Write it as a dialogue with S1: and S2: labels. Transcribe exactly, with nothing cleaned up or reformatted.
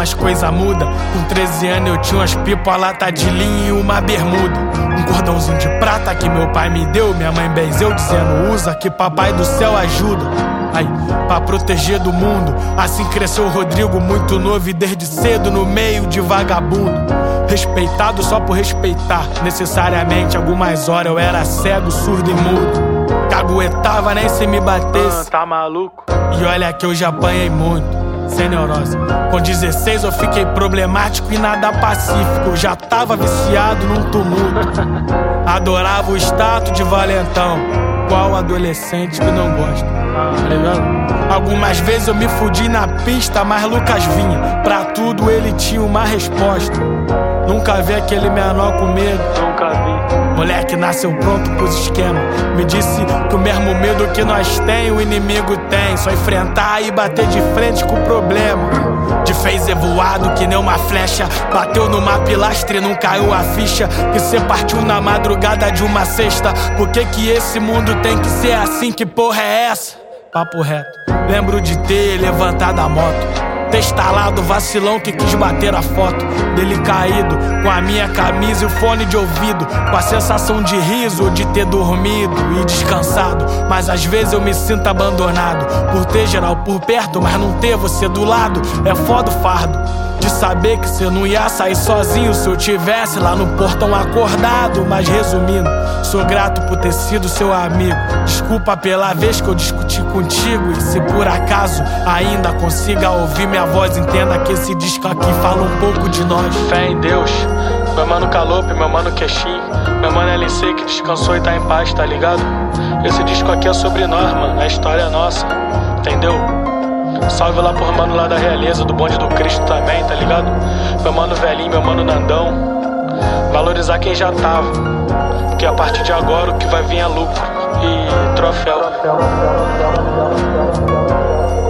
S1: as coisas mudam. Com treze anos eu tinha umas pipas, uma lata de linha e uma bermuda. Um cordãozinho de prata que meu pai me deu, minha mãe benzeu dizendo usa que papai do céu ajuda. Aí, pra proteger do mundo. Assim cresceu o Rodrigo muito novo e desde cedo no meio de vagabundo. Respeitado só por respeitar. Necessariamente algumas horas eu era cego, surdo e mudo. Caguetava nem se me batesse.
S2: Ah, tá maluco?
S1: E olha que eu já apanhei muito, sem neurose. Com dezesseis eu fiquei problemático e nada pacífico. Eu já tava viciado num tumulto. Adorava o status de valentão. Qual adolescente que não gosta? Tá ligado? Algumas vezes eu me fudi na pista, mas Lucas vinha. Pra tudo ele tinha uma resposta. Nunca vi aquele menor com medo.
S2: Nunca vi.
S1: Moleque nasceu pronto pros esquemas. Me disse que o mesmo medo que nós tem, o inimigo tem. Só enfrentar e bater de frente com o problema. De fez voado que nem uma flecha. Bateu numa pilastra e não caiu a ficha. Que cê partiu na madrugada de uma sexta. Por que que esse mundo tem que ser assim? Que porra é essa? Papo reto. Lembro de ter levantado a moto. Ter estalado o vacilão que quis bater a foto dele caído, com a minha camisa e o fone de ouvido, com a sensação de riso de ter dormido e descansado. Mas às vezes eu me sinto abandonado por ter geral por perto, mas não ter você do lado. É foda o fardo de saber que cê não ia sair sozinho se eu tivesse lá no portão acordado. Mas resumindo, sou grato por ter sido seu amigo. Desculpa pela vez que eu discuti contigo. E se por acaso ainda consiga ouvir minha voz, entenda que esse disco aqui fala um pouco de nós.
S2: Fé em Deus, meu mano Calope, meu mano Queixinho, meu mano L C que descansou e tá em paz, tá ligado? Esse disco aqui é sobre nós, mano, a história é nossa, entendeu? Salve lá por mano lá da Realeza, do Bonde do Cristo também, tá ligado? Meu mano Velhinho, meu mano Nandão. Valorizar quem já tava, porque a partir de agora o que vai vir é lucro e troféu.